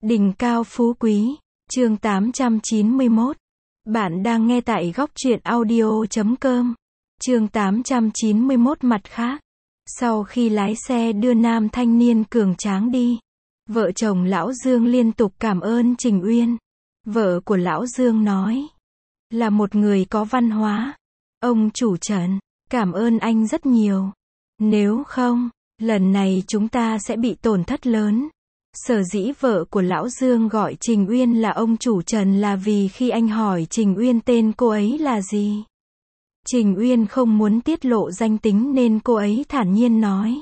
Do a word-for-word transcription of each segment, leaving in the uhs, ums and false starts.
Đỉnh cao phú quý, chương tám trăm chín mươi mốt. Bạn đang nghe tại góc truyện audio chấm com. Chương tám trăm chín mươi mốt mặt khác. Sau khi lái xe đưa nam thanh niên cường tráng đi, vợ chồng lão Dương liên tục cảm ơn Trình Uyên. Vợ của lão Dương nói, là một người có văn hóa. Ông chủ Trần, cảm ơn anh rất nhiều. Nếu không, lần này chúng ta sẽ bị tổn thất lớn. Sở dĩ vợ của lão Dương gọi Trình Uyên là ông chủ Trần là vì khi anh hỏi Trình Uyên tên cô ấy là gì, Trình Uyên không muốn tiết lộ danh tính nên cô ấy thản nhiên nói,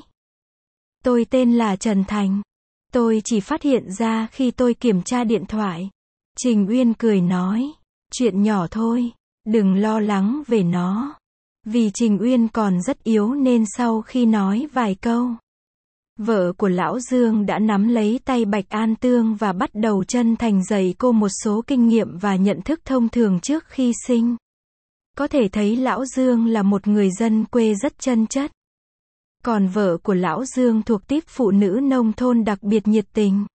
tôi tên là Trần Thành. Tôi chỉ phát hiện ra khi tôi kiểm tra điện thoại. Trình Uyên cười nói, chuyện nhỏ thôi, đừng lo lắng về nó. Vì Trình Uyên còn rất yếu nên sau khi nói vài câu, vợ của lão Dương đã nắm lấy tay Bạch An Tương và bắt đầu chân thành dạy cô một số kinh nghiệm và nhận thức thông thường trước khi sinh. Có thể thấy lão Dương là một người dân quê rất chân chất. Còn vợ của lão Dương thuộc típ phụ nữ nông thôn đặc biệt nhiệt tình,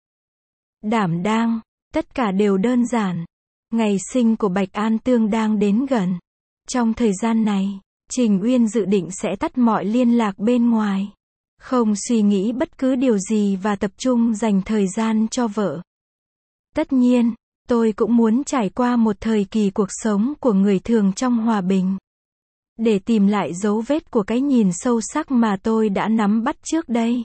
đảm đang, tất cả đều đơn giản. Ngày sinh của Bạch An Tương đang đến gần. Trong thời gian này, Trình Uyên dự định sẽ tắt mọi liên lạc bên ngoài, không suy nghĩ bất cứ điều gì và tập trung dành thời gian cho vợ. Tất nhiên, tôi cũng muốn trải qua một thời kỳ cuộc sống của người thường trong hòa bình, để tìm lại dấu vết của cái nhìn sâu sắc mà tôi đã nắm bắt trước đây.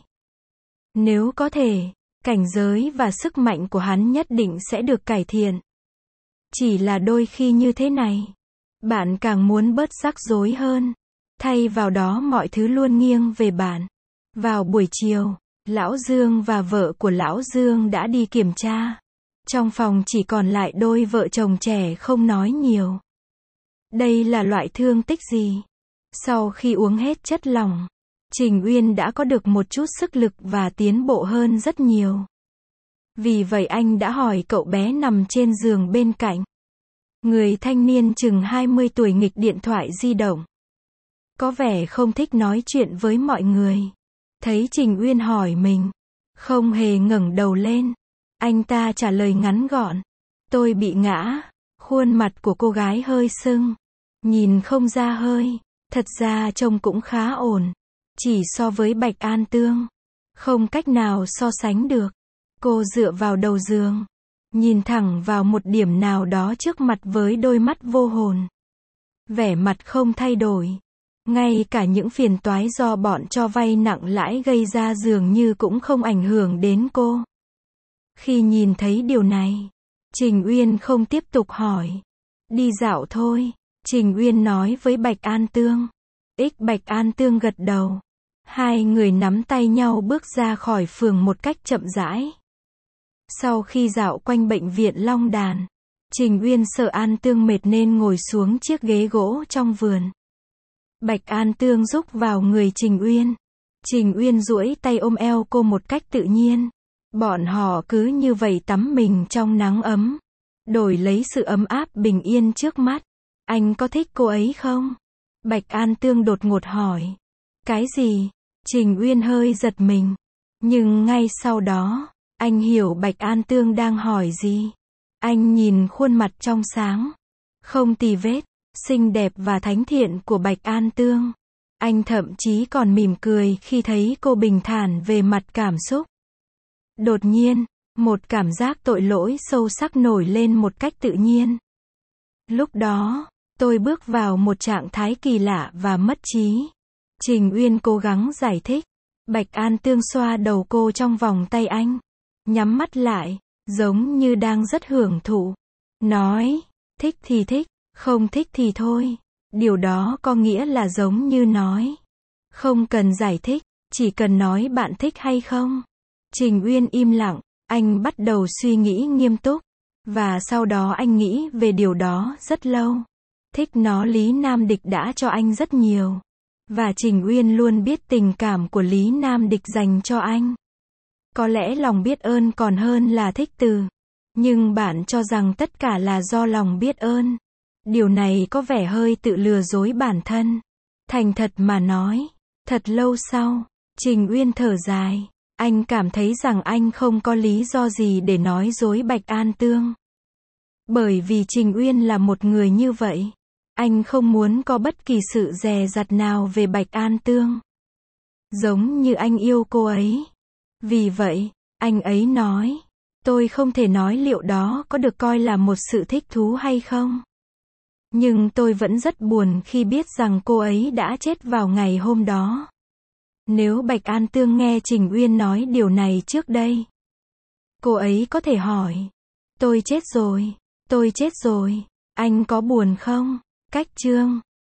Nếu có thể, cảnh giới và sức mạnh của hắn nhất định sẽ được cải thiện. Chỉ là đôi khi như thế này, bạn càng muốn bớt rắc rối hơn. Thay vào đó mọi thứ luôn nghiêng về bạn. Vào buổi chiều, lão Dương và vợ của lão Dương đã đi kiểm tra. Trong phòng chỉ còn lại đôi vợ chồng trẻ không nói nhiều. Đây là loại thương tích gì? Sau khi uống hết chất lỏng, Trình Uyên đã có được một chút sức lực và tiến bộ hơn rất nhiều. Vì vậy anh đã hỏi cậu bé nằm trên giường bên cạnh. Người thanh niên chừng hai mươi tuổi nghịch điện thoại di động. Có vẻ không thích nói chuyện với mọi người. Thấy Trình Uyên hỏi mình, không hề ngẩng đầu lên. Anh ta trả lời ngắn gọn, tôi bị ngã. Khuôn mặt của cô gái hơi sưng, nhìn không ra hơi. Thật ra trông cũng khá ổn, chỉ so với Bạch An Tương, không cách nào so sánh được. Cô dựa vào đầu giường, nhìn thẳng vào một điểm nào đó trước mặt với đôi mắt vô hồn. Vẻ mặt không thay đổi. Ngay cả những phiền toái do bọn cho vay nặng lãi gây ra dường như cũng không ảnh hưởng đến cô. Khi nhìn thấy điều này, Trình Uyên không tiếp tục hỏi. Đi dạo thôi, Trình Uyên nói với Bạch An Tương. Ích Bạch An Tương gật đầu. Hai người nắm tay nhau bước ra khỏi phường một cách chậm rãi. Sau khi dạo quanh bệnh viện Long Đàn, Trình Uyên sợ An Tương mệt nên ngồi xuống chiếc ghế gỗ trong vườn. Bạch An Tương rúc vào người Trình Uyên. Trình Uyên duỗi tay ôm eo cô một cách tự nhiên. Bọn họ cứ như vậy tắm mình trong nắng ấm, đổi lấy sự ấm áp bình yên trước mắt. Anh có thích cô ấy không? Bạch An Tương đột ngột hỏi. Cái gì? Trình Uyên hơi giật mình. Nhưng ngay sau đó, anh hiểu Bạch An Tương đang hỏi gì. Anh nhìn khuôn mặt trong sáng, không tì vết, xinh đẹp và thánh thiện của Bạch An Tương. Anh thậm chí còn mỉm cười khi thấy cô bình thản về mặt cảm xúc. Đột nhiên, một cảm giác tội lỗi sâu sắc nổi lên một cách tự nhiên. Lúc đó, tôi bước vào một trạng thái kỳ lạ và mất trí. Trình Uyên cố gắng giải thích. Bạch An Tương xoa đầu cô trong vòng tay anh, nhắm mắt lại, giống như đang rất hưởng thụ. Nói, thích thì thích, không thích thì thôi. Điều đó có nghĩa là giống như nói, không cần giải thích, chỉ cần nói bạn thích hay không. Trình Uyên im lặng, anh bắt đầu suy nghĩ nghiêm túc. Và sau đó anh nghĩ về điều đó rất lâu. Thích nó Lý Nam Địch đã cho anh rất nhiều. Và Trình Uyên luôn biết tình cảm của Lý Nam Địch dành cho anh. Có lẽ lòng biết ơn còn hơn là thích từ. Nhưng bạn cho rằng tất cả là do lòng biết ơn. Điều này có vẻ hơi tự lừa dối bản thân. Thành thật mà nói, thật lâu sau, Trình Uyên thở dài. Anh cảm thấy rằng anh không có lý do gì để nói dối Bạch An Tương. Bởi vì Trình Uyên là một người như vậy. Anh không muốn có bất kỳ sự dè dặt nào về Bạch An Tương. Giống như anh yêu cô ấy. Vì vậy, anh ấy nói, tôi không thể nói liệu đó có được coi là một sự thích thú hay không. Nhưng tôi vẫn rất buồn khi biết rằng cô ấy đã chết vào ngày hôm đó. Nếu Bạch An Tương nghe Trình Uyên nói điều này trước đây, cô ấy có thể hỏi, tôi chết rồi, tôi chết rồi, anh có buồn không? Cách chương